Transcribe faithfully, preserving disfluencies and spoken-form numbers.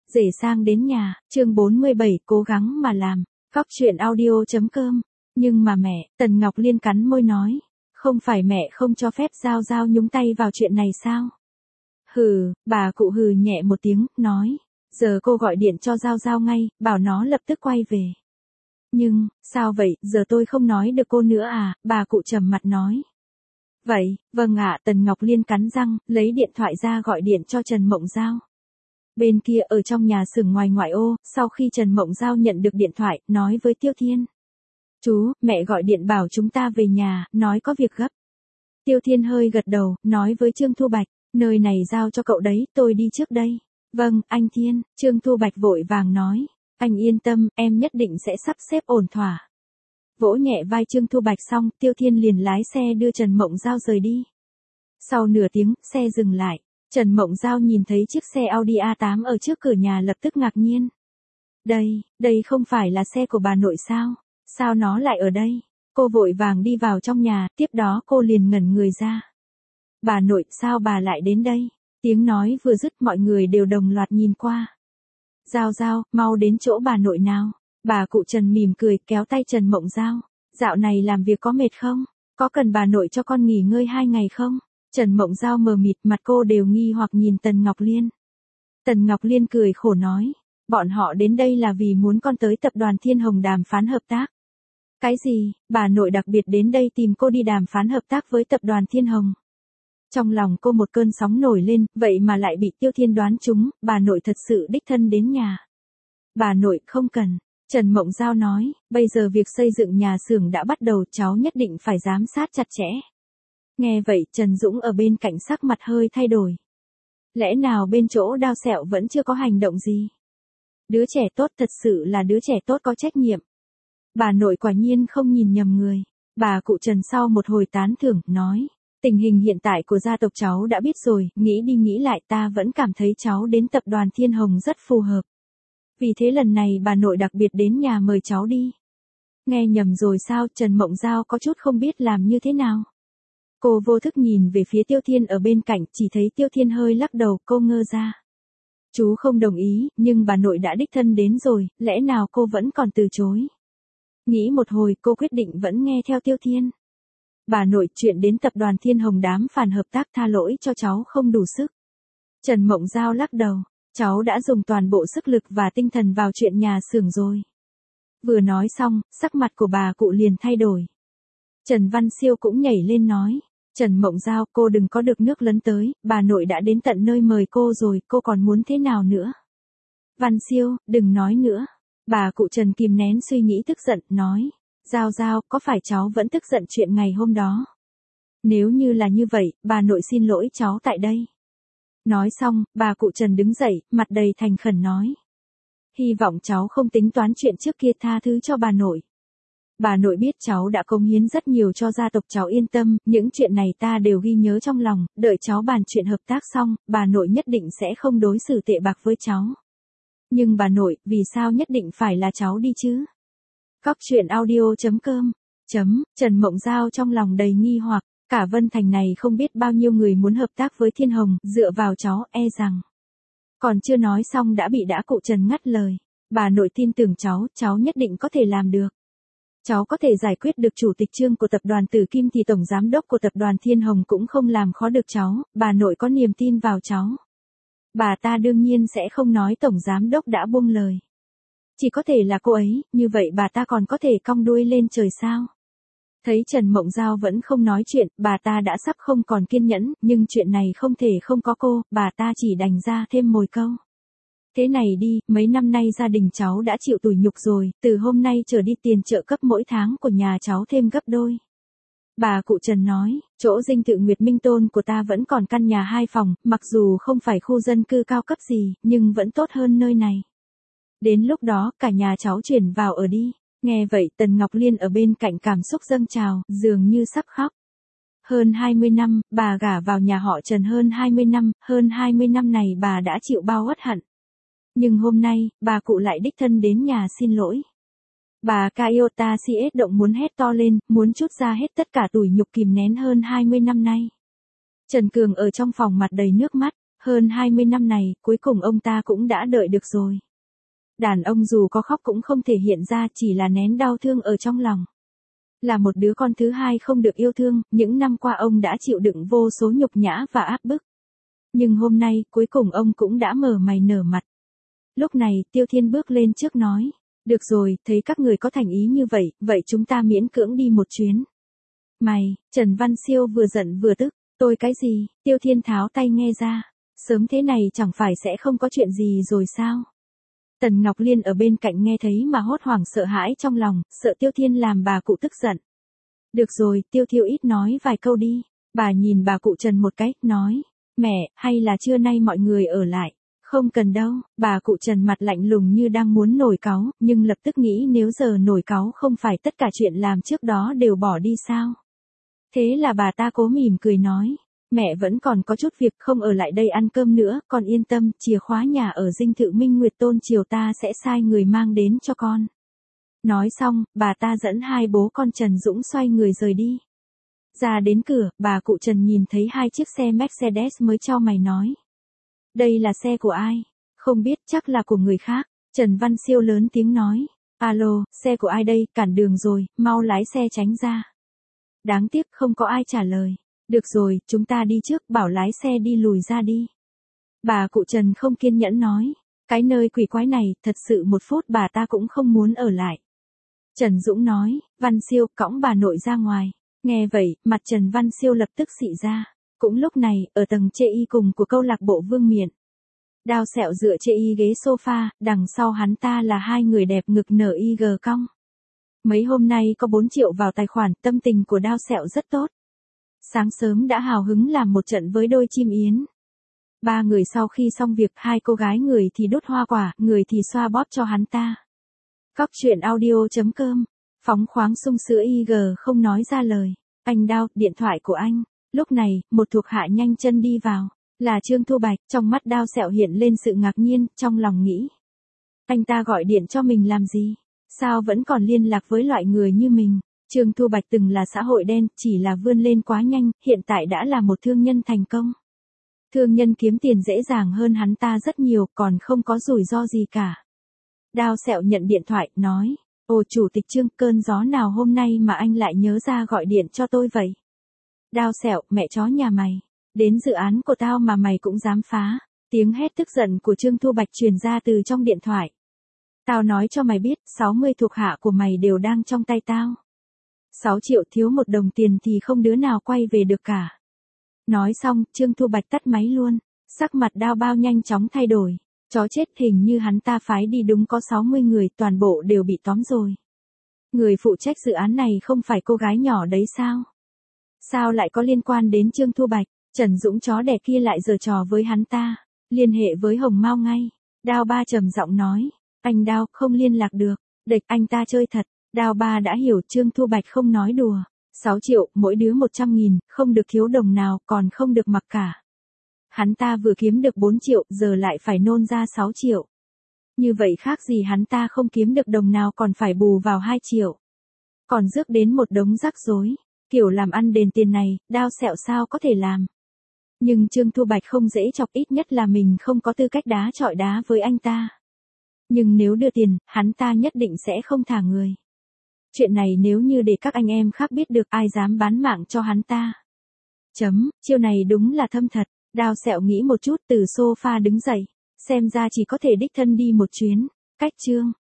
Rể sang đến nhà, chương bốn mươi bảy, cố gắng mà làm, Cóc truyện audio.com. Nhưng mà mẹ, Tần Ngọc Liên cắn môi nói, không phải mẹ không cho phép Giao Giao nhúng tay vào chuyện này sao? Hừ, bà cụ hừ nhẹ một tiếng, nói, giờ cô gọi điện cho Giao Giao ngay, bảo nó lập tức quay về. Nhưng, sao vậy, giờ tôi không nói được cô nữa à, bà cụ trầm mặt nói. Vậy, vâng ạ, Tần Ngọc Liên cắn răng, lấy điện thoại ra gọi điện cho Trần Mộng Giao. Bên kia ở trong nhà xưởng ngoài ngoại ô, sau khi Trần Mộng Giao nhận được điện thoại, nói với Tiêu Thiên. Chú, mẹ gọi điện bảo chúng ta về nhà, nói có việc gấp. Tiêu Thiên hơi gật đầu, nói với Trương Thu Bạch, nơi này giao cho cậu đấy, tôi đi trước đây. Vâng, anh Thiên, Trương Thu Bạch vội vàng nói, anh yên tâm, em nhất định sẽ sắp xếp ổn thỏa. Vỗ nhẹ vai Trương Thu Bạch xong, Tiêu Thiên liền lái xe đưa Trần Mộng Giao rời đi. Sau nửa tiếng, xe dừng lại. Trần Mộng Giao nhìn thấy chiếc xe Audi a tám ở trước cửa nhà lập tức ngạc nhiên. Đây, đây không phải là xe của bà nội sao? Sao nó lại ở đây? Cô vội vàng đi vào trong nhà, tiếp đó cô liền ngẩn người ra. Bà nội, sao bà lại đến đây? Tiếng nói vừa dứt mọi người đều đồng loạt nhìn qua. Giao Giao, mau đến chỗ bà nội nào. Bà cụ Trần mỉm cười kéo tay Trần Mộng Giao. Dạo này làm việc có mệt không? Có cần bà nội cho con nghỉ ngơi hai ngày không? Trần Mộng Giao mờ mịt, mặt cô đều nghi hoặc nhìn Tần Ngọc Liên. Tần Ngọc Liên cười khổ nói, bọn họ đến đây là vì muốn con tới tập đoàn Thiên Hồng đàm phán hợp tác. Cái gì, bà nội đặc biệt đến đây tìm cô đi đàm phán hợp tác với tập đoàn Thiên Hồng. Trong lòng cô một cơn sóng nổi lên, vậy mà lại bị Tiêu Thiên đoán trúng, bà nội thật sự đích thân đến nhà. Bà nội không cần, Trần Mộng Giao nói, bây giờ việc xây dựng nhà xưởng đã bắt đầu, cháu nhất định phải giám sát chặt chẽ. Nghe vậy, Trần Dũng ở bên cạnh sắc mặt hơi thay đổi. Lẽ nào bên chỗ Đao Sẹo vẫn chưa có hành động gì? Đứa trẻ tốt thật sự là đứa trẻ tốt có trách nhiệm. Bà nội quả nhiên không nhìn nhầm người. Bà cụ Trần sau một hồi tán thưởng, nói, tình hình hiện tại của gia tộc cháu đã biết rồi, nghĩ đi nghĩ lại ta vẫn cảm thấy cháu đến tập đoàn Thiên Hồng rất phù hợp. Vì thế lần này bà nội đặc biệt đến nhà mời cháu đi. Nghe nhầm rồi sao? Trần Mộng Giao có chút không biết làm như thế nào. Cô vô thức nhìn về phía Tiêu Thiên ở bên cạnh, chỉ thấy Tiêu Thiên hơi lắc đầu, cô ngơ ra. Chú không đồng ý, nhưng bà nội đã đích thân đến rồi, lẽ nào cô vẫn còn từ chối? Nghĩ một hồi, cô quyết định vẫn nghe theo Tiêu Thiên. Bà nội, chuyện đến tập đoàn Thiên Hồng đàm phán hợp tác, tha lỗi cho cháu không đủ sức. Trần Mộng Giao lắc đầu, cháu đã dùng toàn bộ sức lực và tinh thần vào chuyện nhà xưởng rồi. Vừa nói xong, sắc mặt của bà cụ liền thay đổi. Trần Văn Siêu cũng nhảy lên nói, Trần Mộng Giao, cô đừng có được nước lấn tới, bà nội đã đến tận nơi mời cô rồi, cô còn muốn thế nào nữa? Văn Siêu, đừng nói nữa. Bà cụ Trần kìm nén suy nghĩ tức giận, nói, Giao Giao, có phải cháu vẫn tức giận chuyện ngày hôm đó? Nếu như là như vậy, bà nội xin lỗi cháu tại đây. Nói xong, bà cụ Trần đứng dậy, mặt đầy thành khẩn nói. Hy vọng cháu không tính toán chuyện trước kia, tha thứ cho bà nội. Bà nội biết cháu đã cống hiến rất nhiều cho gia tộc, cháu yên tâm, những chuyện này ta đều ghi nhớ trong lòng, đợi cháu bàn chuyện hợp tác xong, bà nội nhất định sẽ không đối xử tệ bạc với cháu. Nhưng bà nội, vì sao nhất định phải là cháu đi chứ? Cóc truyện audio.com. Chấm, Trần Mộng Giao trong lòng đầy nghi hoặc, cả Vân Thành này không biết bao nhiêu người muốn hợp tác với Thiên Hồng, dựa vào cháu, e rằng. Còn chưa nói xong đã bị đã cụ Trần ngắt lời. Bà nội tin tưởng cháu, cháu nhất định có thể làm được. Cháu có thể giải quyết được chủ tịch Trương của tập đoàn Tử Kim thì tổng giám đốc của tập đoàn Thiên Hồng cũng không làm khó được cháu, bà nội có niềm tin vào cháu. Bà ta đương nhiên sẽ không nói tổng giám đốc đã buông lời. Chỉ có thể là cô ấy, như vậy bà ta còn có thể cong đuôi lên trời sao? Thấy Trần Mộng Giao vẫn không nói chuyện, bà ta đã sắp không còn kiên nhẫn, nhưng chuyện này không thể không có cô, bà ta chỉ đành ra thêm mồi câu. Thế này đi, mấy năm nay gia đình cháu đã chịu tủi nhục rồi, từ hôm nay trở đi tiền trợ cấp mỗi tháng của nhà cháu thêm gấp đôi. Bà cụ Trần nói, chỗ dinh thự Nguyệt Minh Tôn của ta vẫn còn căn nhà hai phòng, mặc dù không phải khu dân cư cao cấp gì, nhưng vẫn tốt hơn nơi này. Đến lúc đó, cả nhà cháu chuyển vào ở đi. Nghe vậy, Tần Ngọc Liên ở bên cạnh cảm xúc dâng trào, dường như sắp khóc. Hơn hai mươi năm, bà gả vào nhà họ Trần hơn hai mươi năm, hơn hai mươi năm này bà đã chịu bao uất hận. Nhưng hôm nay, bà cụ lại đích thân đến nhà xin lỗi. Bà Kayota Siết động muốn hét to lên, muốn trút ra hết tất cả tủi nhục kìm nén hơn hai mươi năm nay. Trần Cường ở trong phòng mặt đầy nước mắt, Hơn hai mươi năm này, cuối cùng ông ta cũng đã đợi được rồi. Đàn ông dù có khóc cũng không thể hiện ra, chỉ là nén đau thương ở trong lòng. Là một đứa con thứ hai không được yêu thương, những năm qua ông đã chịu đựng vô số nhục nhã và áp bức. Nhưng hôm nay, cuối cùng ông cũng đã mở mày nở mặt. Lúc này, Tiêu Thiên bước lên trước nói. Được rồi, thấy các người có thành ý như vậy, vậy chúng ta miễn cưỡng đi một chuyến. Mày, Trần Văn Siêu vừa giận vừa tức. Tôi cái gì? Tiêu Thiên tháo tay nghe ra. Sớm thế này chẳng phải sẽ không có chuyện gì rồi sao? Tần Ngọc Liên ở bên cạnh nghe thấy mà hốt hoảng sợ hãi trong lòng, sợ Tiêu Thiên làm bà cụ tức giận. Được rồi, Tiêu Thiêu ít nói vài câu đi. Bà nhìn bà cụ Trần một cái, nói. Mẹ, hay là trưa nay mọi người ở lại? Không cần đâu, bà cụ Trần mặt lạnh lùng như đang muốn nổi cáu, nhưng lập tức nghĩ nếu giờ nổi cáu không phải tất cả chuyện làm trước đó đều bỏ đi sao? Thế là bà ta cố mỉm cười nói. Mẹ vẫn còn có chút việc không ở lại đây ăn cơm nữa, con yên tâm, chìa khóa nhà ở dinh thự Minh Nguyệt Tôn chiều ta sẽ sai người mang đến cho con. Nói xong, bà ta dẫn hai bố con Trần Dũng xoay người rời đi. Ra đến cửa, bà cụ Trần nhìn thấy hai chiếc xe Mercedes mới cho mày nói. Đây là xe của ai? Không biết, chắc là của người khác. Trần Văn Siêu lớn tiếng nói. Alo, xe của ai đây, cản đường rồi, mau lái xe tránh ra. Đáng tiếc không có ai trả lời. Được rồi, chúng ta đi trước, bảo lái xe đi lùi ra đi. Bà cụ Trần không kiên nhẫn nói. Cái nơi quỷ quái này, thật sự một phút bà ta cũng không muốn ở lại. Trần Dũng nói, Văn Siêu, cõng bà nội ra ngoài. Nghe vậy, mặt Trần Văn Siêu lập tức xị ra. Cũng lúc này, ở tầng chê y cùng của câu lạc bộ Vương Miện. Đao Sẹo dựa chê y ghế sofa, đằng sau hắn ta là hai người đẹp ngực nở y gờ cong. Mấy hôm nay có bốn triệu vào tài khoản, tâm tình của Đao Sẹo rất tốt. Sáng sớm đã hào hứng làm một trận với đôi chim yến. Ba người sau khi xong việc, hai cô gái người thì đốt hoa quả, người thì xoa bóp cho hắn ta. Cóc truyện audio chấm com, phóng khoáng sung sữa i giê không nói ra lời. Anh Đao, điện thoại của anh. Lúc này, một thuộc hạ nhanh chân đi vào. Là Trương Thu Bạch, trong mắt Đao Sẹo hiện lên sự ngạc nhiên, trong lòng nghĩ. Anh ta gọi điện cho mình làm gì? Sao vẫn còn liên lạc với loại người như mình? Trương Thu Bạch từng là xã hội đen, chỉ là vươn lên quá nhanh, hiện tại đã là một thương nhân thành công. Thương nhân kiếm tiền dễ dàng hơn hắn ta rất nhiều, còn không có rủi ro gì cả. Đao Sẹo nhận điện thoại, nói. Ồ chủ tịch Trương, cơn gió nào hôm nay mà anh lại nhớ ra gọi điện cho tôi vậy? Đao Sẹo, mẹ chó nhà mày. Đến dự án của tao mà mày cũng dám phá. Tiếng hét tức giận của Trương Thu Bạch truyền ra từ trong điện thoại. Tao nói cho mày biết, sáu mươi thuộc hạ của mày đều đang trong tay tao. sáu triệu thiếu một đồng tiền thì không đứa nào quay về được cả. Nói xong, Trương Thu Bạch tắt máy luôn. Sắc mặt Đao Bao nhanh chóng thay đổi. Chó chết, hình như hắn ta phái đi đúng có sáu mươi người, toàn bộ đều bị tóm rồi. Người phụ trách dự án này không phải cô gái nhỏ đấy sao? Sao lại có liên quan đến Trương Thu Bạch? Trần Dũng chó đẻ kia lại giở trò với hắn ta. Liên hệ với Hồng Mao ngay. Đao Ba trầm giọng nói. Anh Đao, không liên lạc được. Địch, anh ta chơi thật. Đao Ba đã hiểu Trương Thu Bạch không nói đùa. sáu triệu, mỗi đứa một trăm nghìn, không được thiếu đồng nào, còn không được mặc cả. Hắn ta vừa kiếm được bốn triệu, giờ lại phải nôn ra sáu triệu. Như vậy khác gì hắn ta không kiếm được đồng nào còn phải bù vào hai triệu. Còn rước đến một đống rắc rối. Kiểu làm ăn đền tiền này, Đao Sẹo sao có thể làm. Nhưng Trương Thu Bạch không dễ chọc, ít nhất là mình không có tư cách đá chọi đá với anh ta. Nhưng nếu đưa tiền, hắn ta nhất định sẽ không thả người. Chuyện này nếu như để các anh em khác biết được, ai dám bán mạng cho hắn ta. Chấm, chiêu này đúng là thâm thật. Đao Sẹo nghĩ một chút, từ sofa đứng dậy. Xem ra chỉ có thể đích thân đi một chuyến. Cách Trương